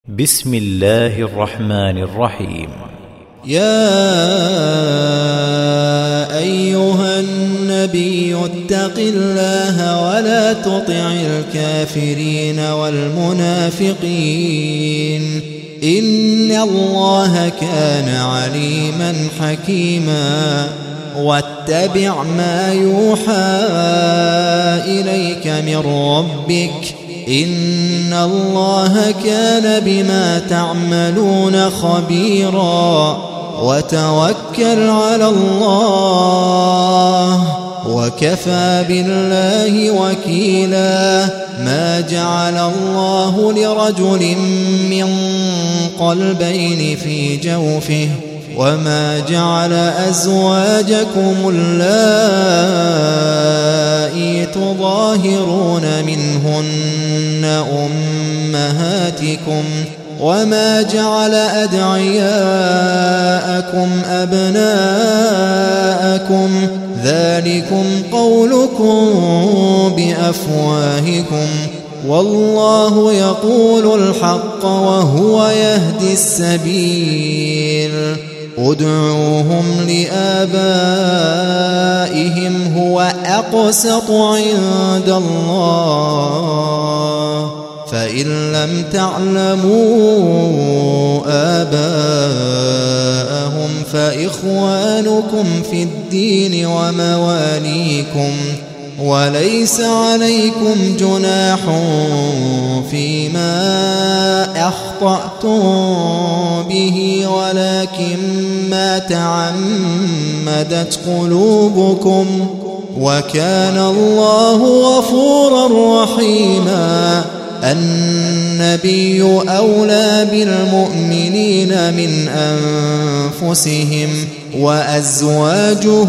بسم الله الرحمن الرحيم. يا أيها النبي اتق الله ولا تطع الكافرين والمنافقين إن الله كان عليما حكيما واتبع ما يوحى إليك من ربك إن الله كان بما تعملون خبيرا وتوكل على الله وكفى بالله وكيلا ما جعل الله لرجل من قلبين في جوفه وما جعل أزواجكم اللائي تظاهرون منهن أمهاتكم وما جعل أدعياءكم أبناءكم ذلكم قولكم بأفواهكم والله يقول الحق وهو يهدي السبيل ادعوهم لآبائهم هو أقسط عند الله فإن لم تعلموا آباءهم فإخوانكم في الدين ومواليكم وليس عليكم جناح فيما أخطأتم به ولكن ما تعمدت قلوبكم وكان الله غفورا رحيما النبي أولى بالمؤمنين من أنفسهم وأزواجه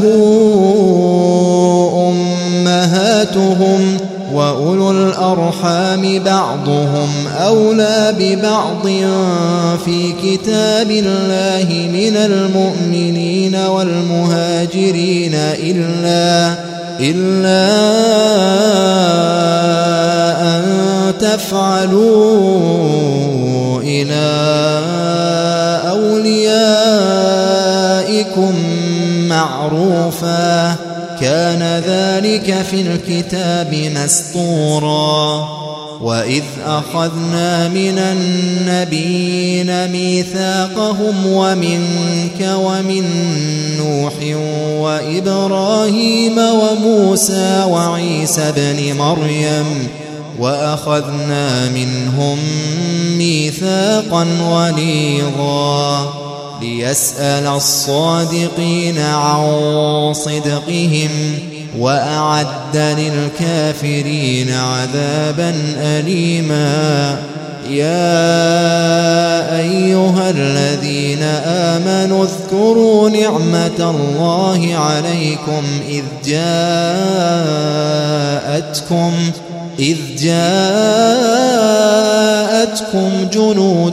أمهاتهم وأولو الأرحام بعضهم أولى ببعض في كتاب الله من المؤمنين والمهاجرين إلا أن تفعلوا إلى أوليائكم معروفا كان ذلك في الكتاب مسطورا وإذ أخذنا من النبيين ميثاقهم ومنك ومن نوح وإبراهيم وموسى وعيسى ابن مريم وأخذنا منهم ميثاقا غليظا ليسأل الصادقين عن صدقهم وأعد للكافرين عذابا أليما يا أيها الذين آمنوا اذكروا نعمة الله عليكم إذ جاءتكم جنود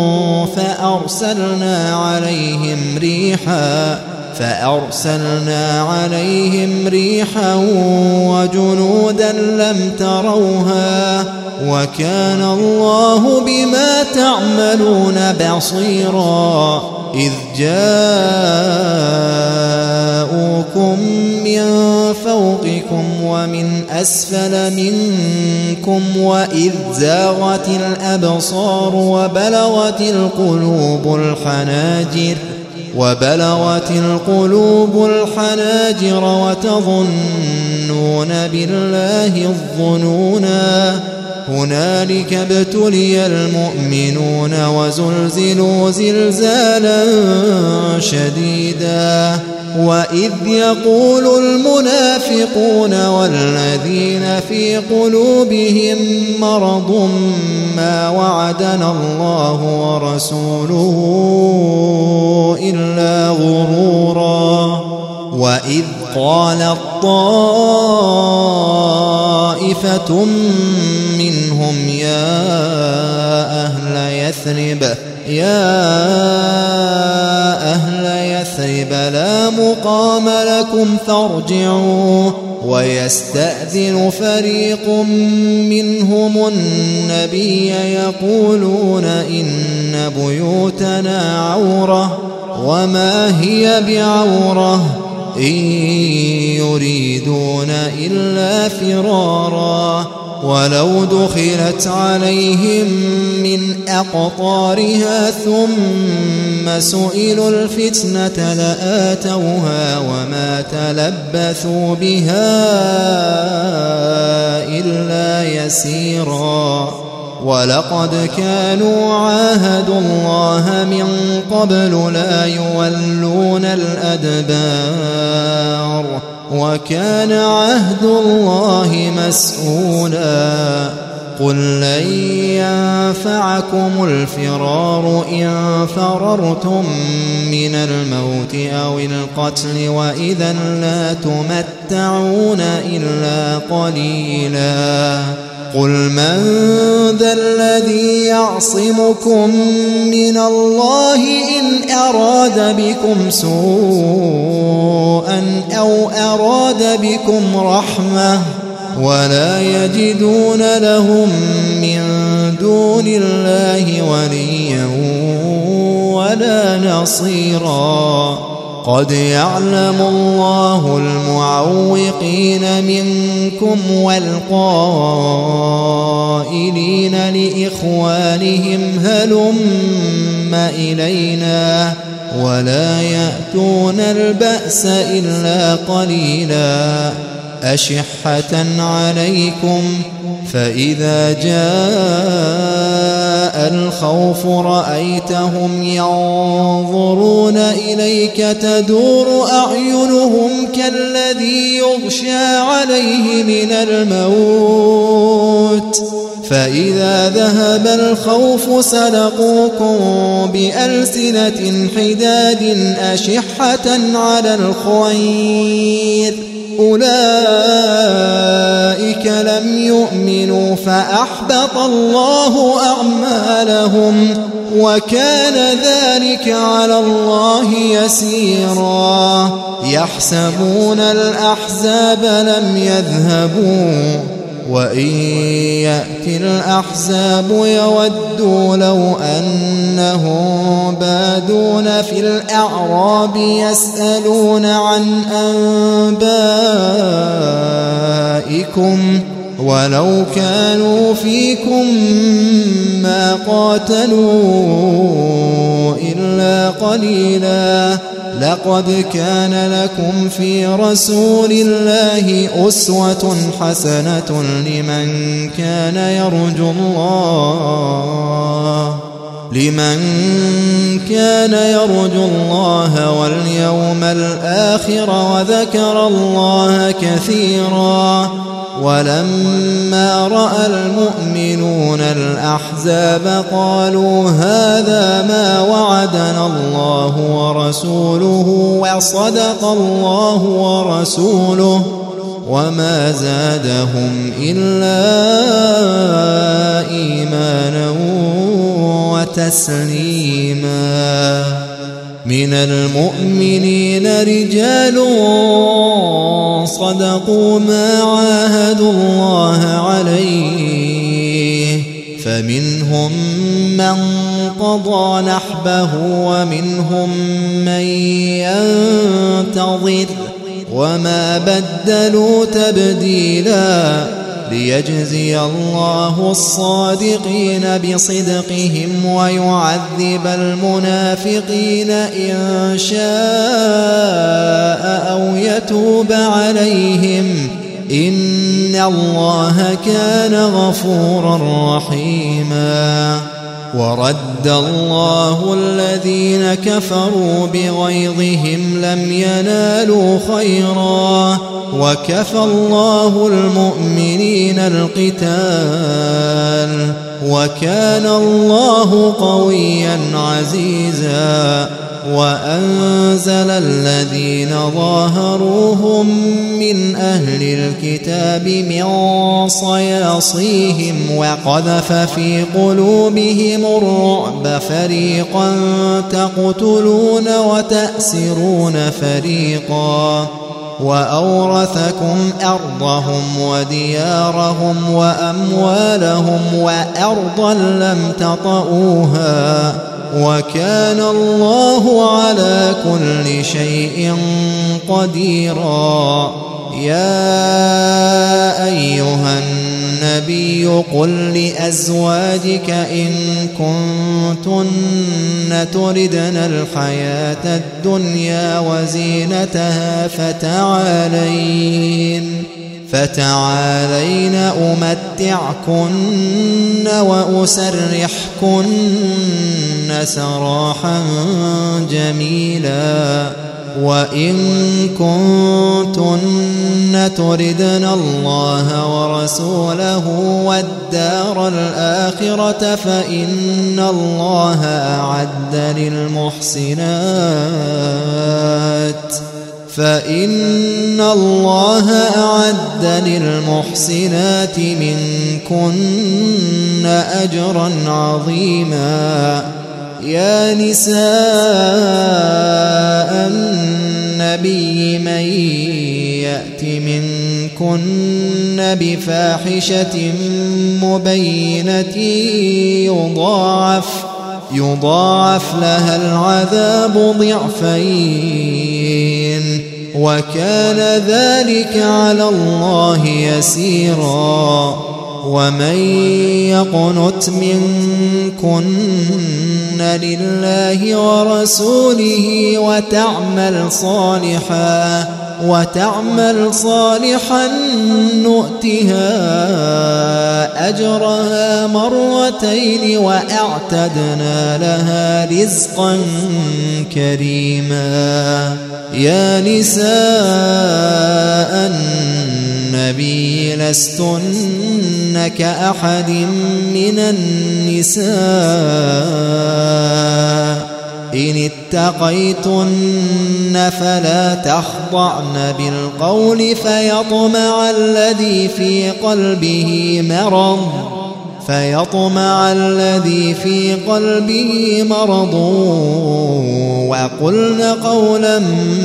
فأرسلنا عليهم ريحا وجنودا لم تروها وكان الله بما تعملون بصيرا إذ جاءوكم من فوقكم ومن أسفل منكم وإذ زاغت الأبصار وبلغت القلوب الحناجر وتظنون بالله الظنونا هنالك ابتلي المؤمنون وزلزلوا زلزالا شديدا وإذ يقول المنافقون والذين في قلوبهم مرض ما وعدنا الله ورسوله إلا غرورا وإذ قالت طائفة منهم يا أهل يثرب ثيب لا مقام لكم فارجعوا ويستأذن فريق منهم النبي يقولون إن بيوتنا عورة وما هي بعورة إن يريدون إلا فرارا ولو دخلت عليهم من أقطارها ثم سئلوا الفتنة لآتوها وما تلبثوا بها إلا يسيرا ولقد كانوا عاهدوا الله من قبل لا يولون الأدبار وكان عهد الله مسؤولا قل لن ينفعكم الفرار إن فررتم من الموت أو القتل وإذا لا تمتعون إلا قليلا قل من ذا الذي يعصمكم من الله إن أراد بكم سوءا أو أراد بكم رحمة ولا يجدون لهم من دون الله وليا ولا نصيرا قد يعلم الله المعوقين منكم والقائلين لإخوانهم هلم إلينا ولا يأتون البأس إلا قليلا أشحة عليكم فإذا جاء الخوف رأيتهم ينظرون إليك تدور أعينهم كالذي يغشى عليه من الموت فإذا ذهب الخوف سلقوكم بألسنة حداد أشحة على الخير أولئك لم يؤمنوا فأحبط الله أعمالهم وكان ذلك على الله يسيرا يحسبون الأحزاب لم يذهبوا وإن يأتي الأحزاب يودوا لو أنهم بادون في الأعراب يسألون عن أنبائكم ولو كانوا فيكم ما قاتلوا إلا قليلا لقد كان لكم في رسول الله أسوة حسنة لمن كان يرجو الله واليوم الآخر وذكر الله كثيرا ولما رأى المؤمنون الأحزاب قالوا هذا ما وعدنا الله ورسوله وصدق الله ورسوله وما زادهم إلا إيمانا وتسليما من المؤمنين رجال صدقوا ما عاهدوا الله عليه فمنهم من قضى نحبه ومنهم من ينتظر وما بدلوا تبديلا ليجزي الله الصادقين بصدقهم ويعذب المنافقين إن شاء أو يتوب عليهم إن الله كان غفورا رحيما ورد الله الذين كفروا بغيظهم لم ينالوا خيرا وكفى الله المؤمنين القتال وكان الله قويا عزيزا وأنزل الذين ظاهروهم من أهل الكتاب من صياصيهم وقذف في قلوبهم الرعب فريقا تقتلون وتأسرون فريقا وأورثكم أرضهم وديارهم وأموالهم وأرضا لم تطئوها وكان الله على كل شيء قديرا. يا أيها النبي قل لأزواجك إن كنتن تردن الحياة الدنيا وزينتها فتعالين أمتعكن وأسرحكن سراحا جميلا. وإن كنتن تردن الله ورسوله والدار الآخرة فإن الله أعد للمحسنات منكن أجرا عظيما. يا نساء النبي من يأت منكن بفاحشة مبينة يضاعف لها العذاب ضعفين وكان ذلك على الله يسيرا. ومن يقنت منكن لله ورسوله وتعمل صالحا نؤتها أجرها مرتين وأعتدنا لها رزقا كريما. يا نساء النبي لستن كأحد من النساء إن اتقيتن فلا تخضعن بالقول فيطمع الذي في قلبه مرض وقلن قولا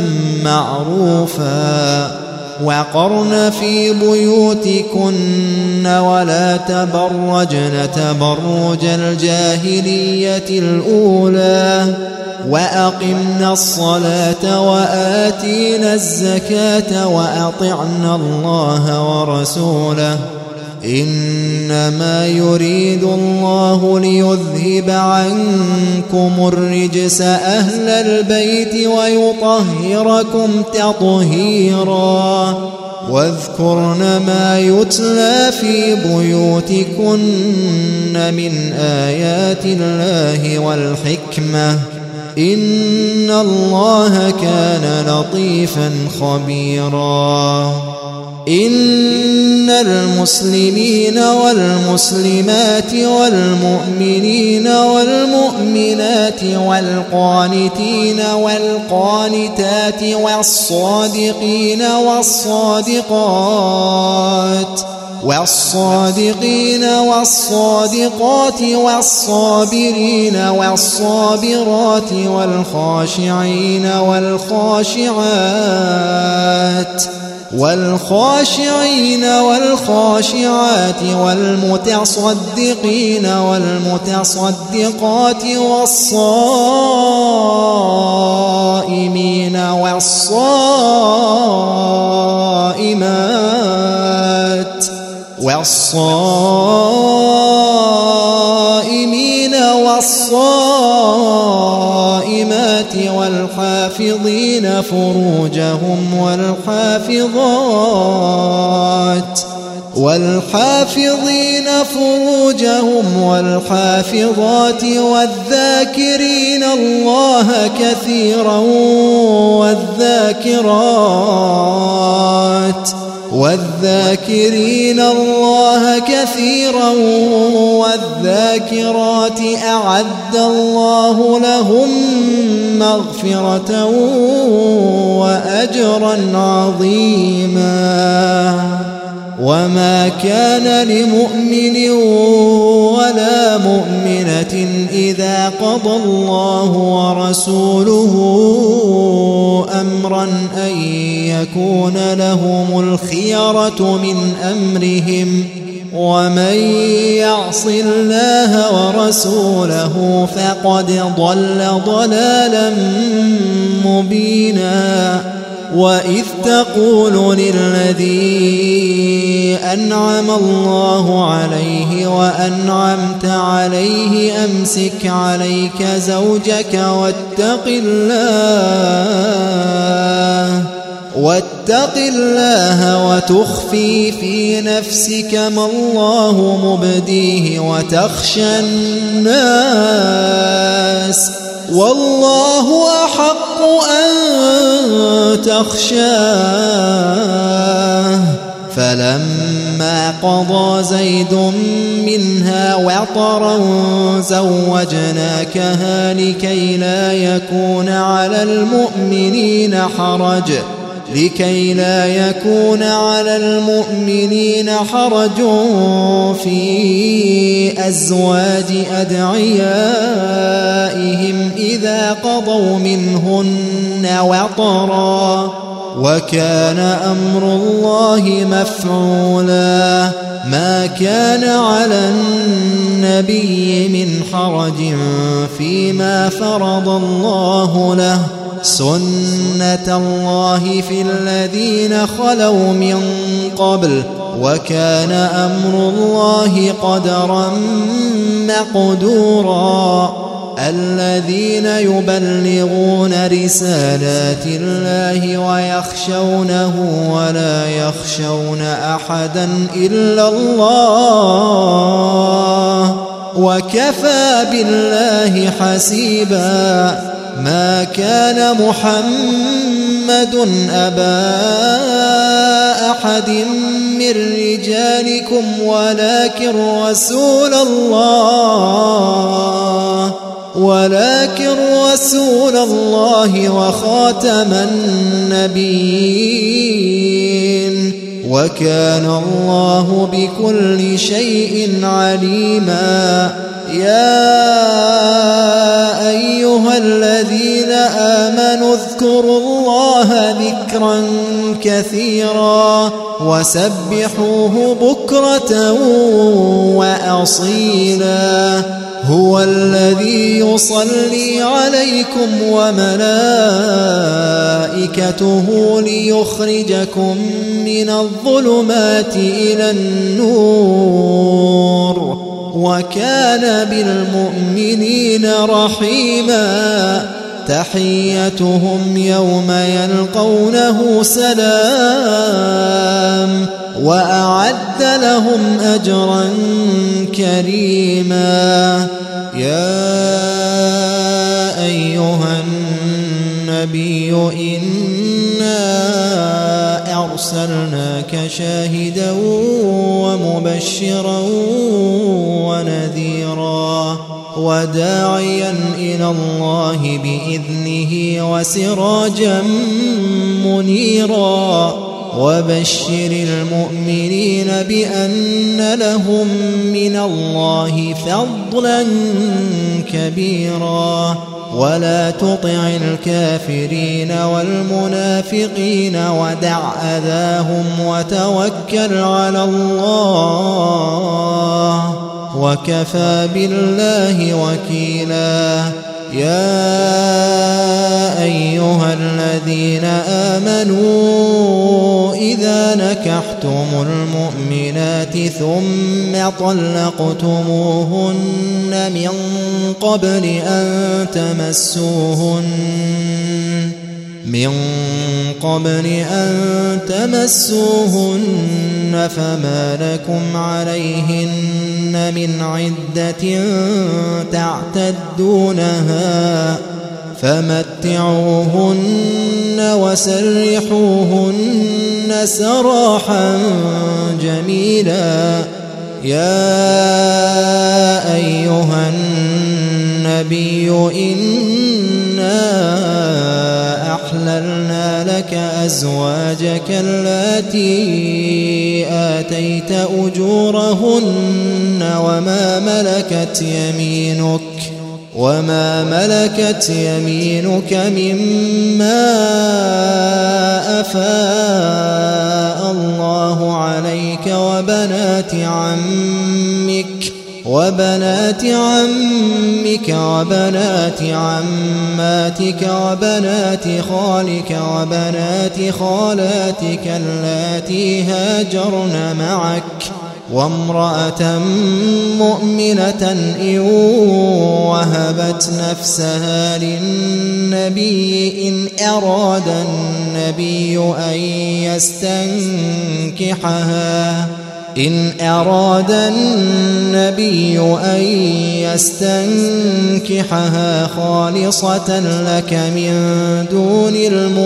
معروفا. وقرن في بيوتكن ولا تبرجن تبرج الجاهلية الأولى وأقمنا الصلاة وآتينا الزكاة وأطعنا الله ورسوله إنما يريد الله ليذهب عنكم الرجس أهل البيت ويطهركم تطهيرا. واذكرن ما يتلى في بيوتكن من آيات الله والحكمة إن الله كان لطيفا خبيرا. إن المسلمين والمسلمات والمؤمنين والمؤمنات والقانتين والقانتات والصادقين والصادقات والصابرين والصابرات والخاشعين والخاشعات والمتصدقين والمتصدقات والصائمين والصائمات والحافظين فروجهم والحافظات والذاكرين الله كثيرا والذاكرات والذاكرين الله كثيرا والذاكرات أعد الله لهم مغفرة وأجرا عظيما. وما كان لمؤمن ولا مؤمنة إذا قضى الله ورسوله أمرا أن يكون لهم الخيرة من أمرهم ومن يعص الله ورسوله فقد ضل ضلالا مبينا. وإذ تقول للذي أنعم الله عليه وأنعمت عليه أمسك عليك زوجك واتق الله وتخفي في نفسك ما الله مبديه وتخشى الناس والله أحق أن تخشاه. فلما قضى زيد منها وطرا زوجناكها لكي لا يكون على المؤمنين حرج في أزواج أدعيائهم إذا قضوا منهن وطرا وكان أمر الله مفعولا. ما كان على النبي من حرج فيما فرض الله له سنة الله في الذين خلوا من قبل وكان أمر الله قدرا مقدورا. الذين يبلغون رسالات الله ويخشونه ولا يخشون أحدا إلا الله وكفى بالله حسيبا. ما كان محمد أبا أحد من رجالكم ولكن رسول الله وخاتم النبيين وكان الله بكل شيء عليما. يا أيها الذين آمنوا اذكروا الله ذكرا كثيرا وسبحوه بكرة وأصيلا. هو الذي يصلي عليكم وملائكته ليخرجكم من الظلمات إلى النور وكان بالمؤمنين رحيما. تحيتهم يوم يلقونه سلام وأعد لهم أجرا كريما. يا أيها النبي إنا أرسلناك شاهدا ومبشرا ونذيرا وداعيا إلى الله بإذنه وسراجا منيرا. وبشر المؤمنين بأن لهم من الله فضلا كبيرا. ولا تطع الكافرين والمنافقين ودع أذاهم وتوكل على الله وكفى بالله وكيلا. يا أيها الذين آمنوا إذا نكحتم المؤمنات ثم طلقتموهن من قبل أن تمسوهن فما لكم عليهن من عدة تعتدونها فمتعوهن وسرحوهن سراحا جميلا. يا أيها النبي إنا أحللنا لك أزواجك اللاتي آتيت أجورهن وما ملكت يمينك مما أفاء الله عليك وبنات عمك وبنات عماتك وبنات خالك وبنات خالاتك اللاتي هاجرن معك وامرأة مؤمنة إن وهبت نفسها للنبي إن أراد النبي أن يستنكحها خالصة لك من دون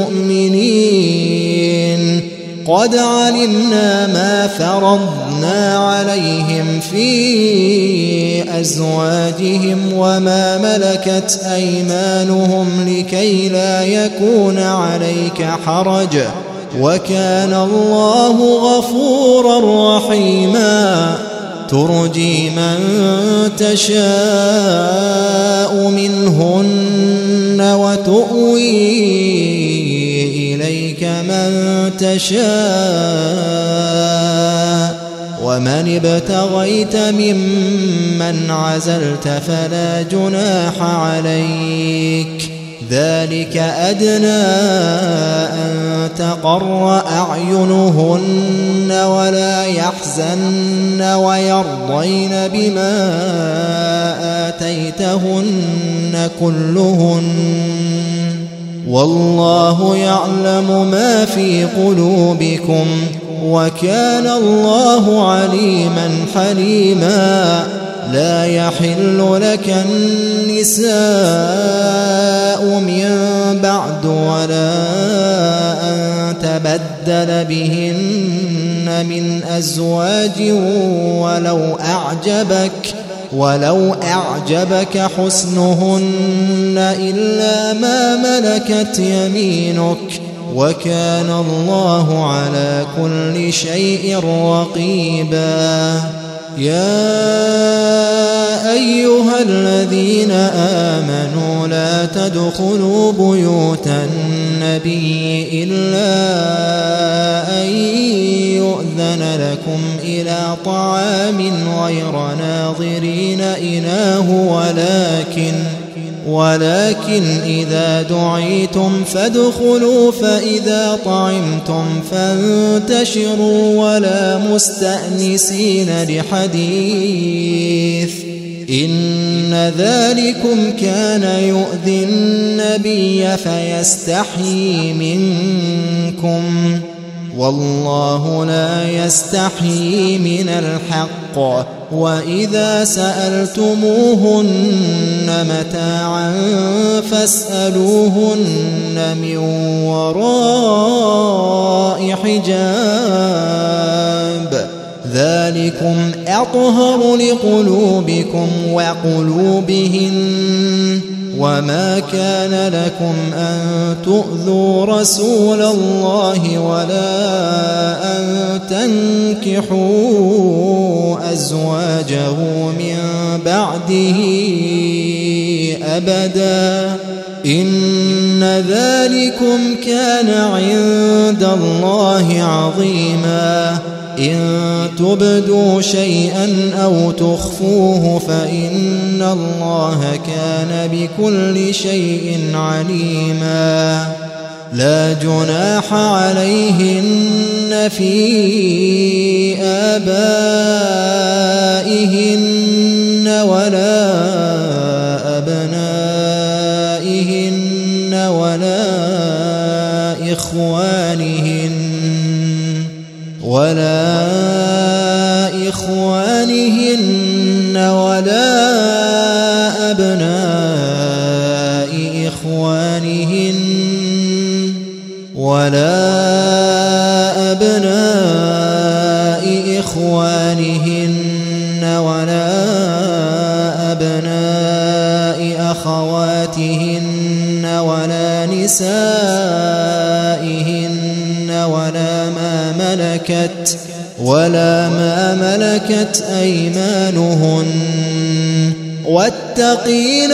المؤمنين. قد علمنا ما فرضنا عليهم في أزواجهم وما ملكت أيمانهم لكي لا يكون عليك حرج وكان الله غفورا رحيما. ترجي من تشاء منهن وتؤوي إليك من تشاء ومن ابتغيت ممن عزلت فلا جناح عليك. ذلك أدنى أن تقر أعينهن ولا يحزن ويرضين بما آتيتهن كلهن والله يعلم ما في قلوبكم وكان الله عليما حليما. لا يحل لك النساء من بعد ولا أن تبدل بهن من أزواج ولو أعجبك حسنهن إلا ما ملكت يمينك وكان الله على كل شيء رقيبا. يا أيها الذين آمنوا لا تدخلوا بيوت النبي إلا أن يؤذن لكم إلى طعام غير ناظرين إناه ولكن إذا دعيتم فادخلوا فإذا طعمتم فانتشروا ولا مستأنسين لحديث إن ذلكم كان يؤذي النبي فيستحيي منكم والله لا يستحيي من الحق. وإذا سألتموهن متاعا فاسألوهن من وراء حجاب ذلكم أطهر لقلوبكم وقلوبهن. وما كان لكم أن تؤذوا رسول الله ولا أن تنكحوا أزواجه من بعده أبدا إن ذلكم كان عند الله عظيما. إن تبدوا شيئا أو تخفوه فإن الله كان بكل شيء عليما. لا جناح عليهن في آبائهن ولا أبنائهن ولا إخوانهن ولا أبناء إخوانهن ولا أبناء إخوانهن ولا أبناء أخواتهن ولا نسائهن ولا ما ملكت أيمانهن واتقين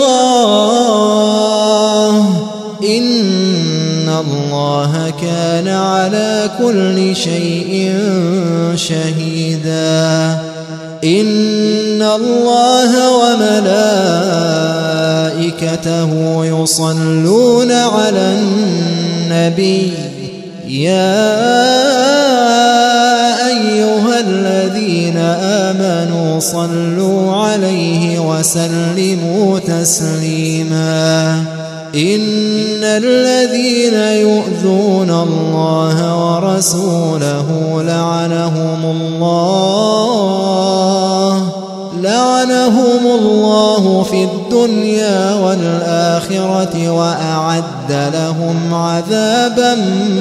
الله إن الله كان على كل شيء شهيدا. إن الله وملائكته يصلون على النبي يا أيها الذين آمنوا صلوا عليه وسلموا تسليما. إن الذين يؤذون الله ورسوله لعنهم الله في الدنيا والآخرة وأعد لهم عذابا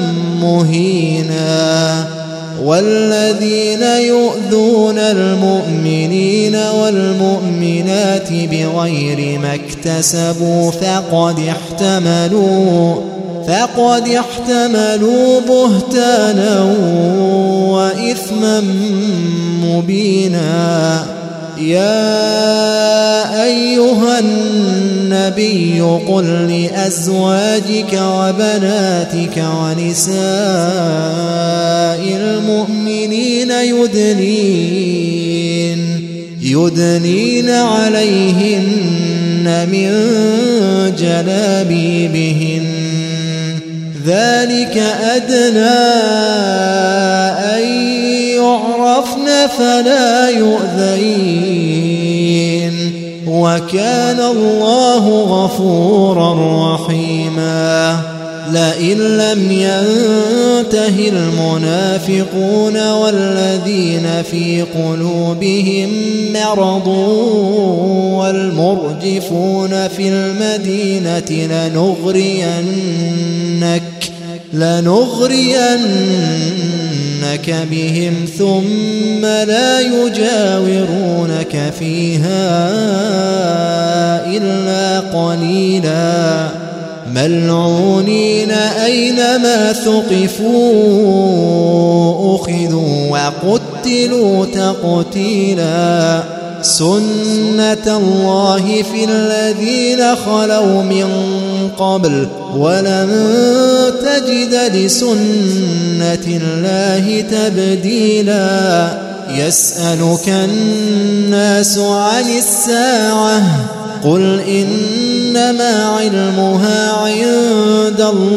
مهينا. والذين يؤذون المؤمنين والمؤمنات بغير ما اكتسبوا فقد احتملوا بهتانا وإثما مبينا. يا أيها النبي قل لأزواجك وبناتك ونساء المؤمنين يدنين عليهن من جلابيبهن ذلك أدنى أن يعرفن فلا يؤذين وكان الله غفورا رحيما. لئن لم ينته المنافقون والذين في قلوبهم مرض والمرجفون في المدينة لنغرينك بهم ثم لا يجاورونك فيها إلا قليلا. ملعونين أينما ثقفوا أخذوا وقتلوا تقتيلا. سنة الله في الذين خلوا من قبل ولن تجد لسنة الله تبديلا. يسألك الناس عن الساعة قل إنما علمها عند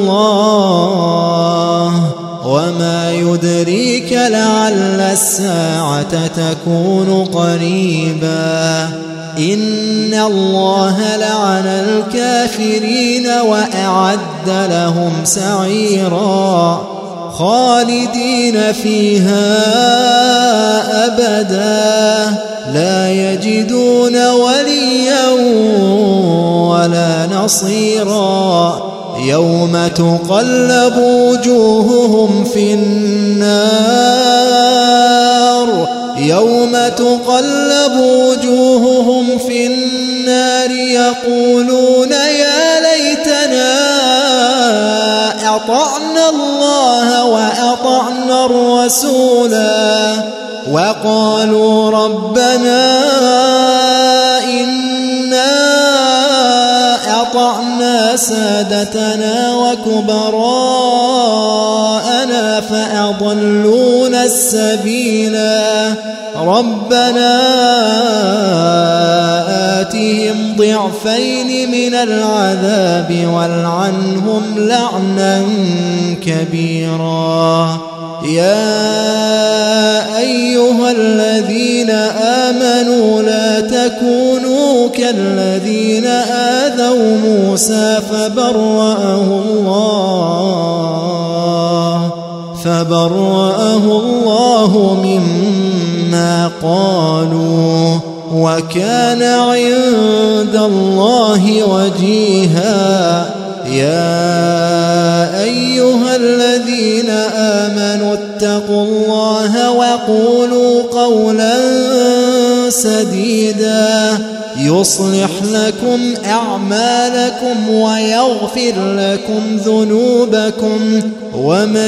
الله وما يدريك لعل الساعة تكون قريبا. إن الله لعن الكافرين وأعد لهم سعيرا خالدين فيها أبدا لا يجدون وليا ولا نصيرا. يوم تقلب وجوههم في النار يقولون يا ليتنا أطعنا الله وأطعنا الرسولا وقالوا ربنا إنا أطعنا سادتنا وكبراءنا فأضلونا السبيلا. ربنا آتهم ضعفين من العذاب والعنهم لعنا كبيرا. يا أيها الذين آمنوا لا تكونوا كالذين آذوا موسى فبرأه الله مما قالوا وكان عند الله وجيها. يا أيها الذين آمنوا اتقوا الله وقولوا قولا سديدا يصلح لكم أعمالكم ويغفر لكم ذنوبكم ومن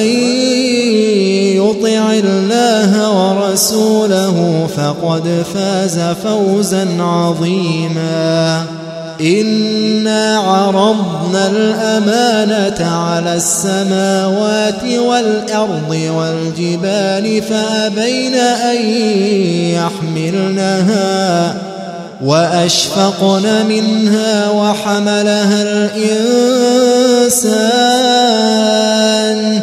يطع الله ورسوله فقد فاز فوزا عظيما. إنا عرضنا الأمانة على السماوات والأرض والجبال فأبين أن يحملنها وأشفقن منها وحملها الإنسان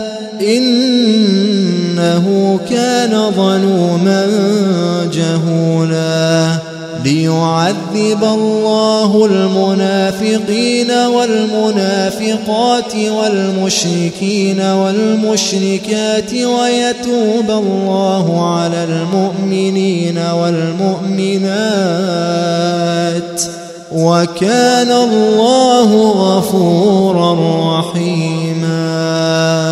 إنه كان ظلوما جهولا. ليعذب الله المنافقين والمنافقات والمشركين والمشركات ويتوب الله على المؤمنين والمؤمنات وكان الله غفورا رحيما.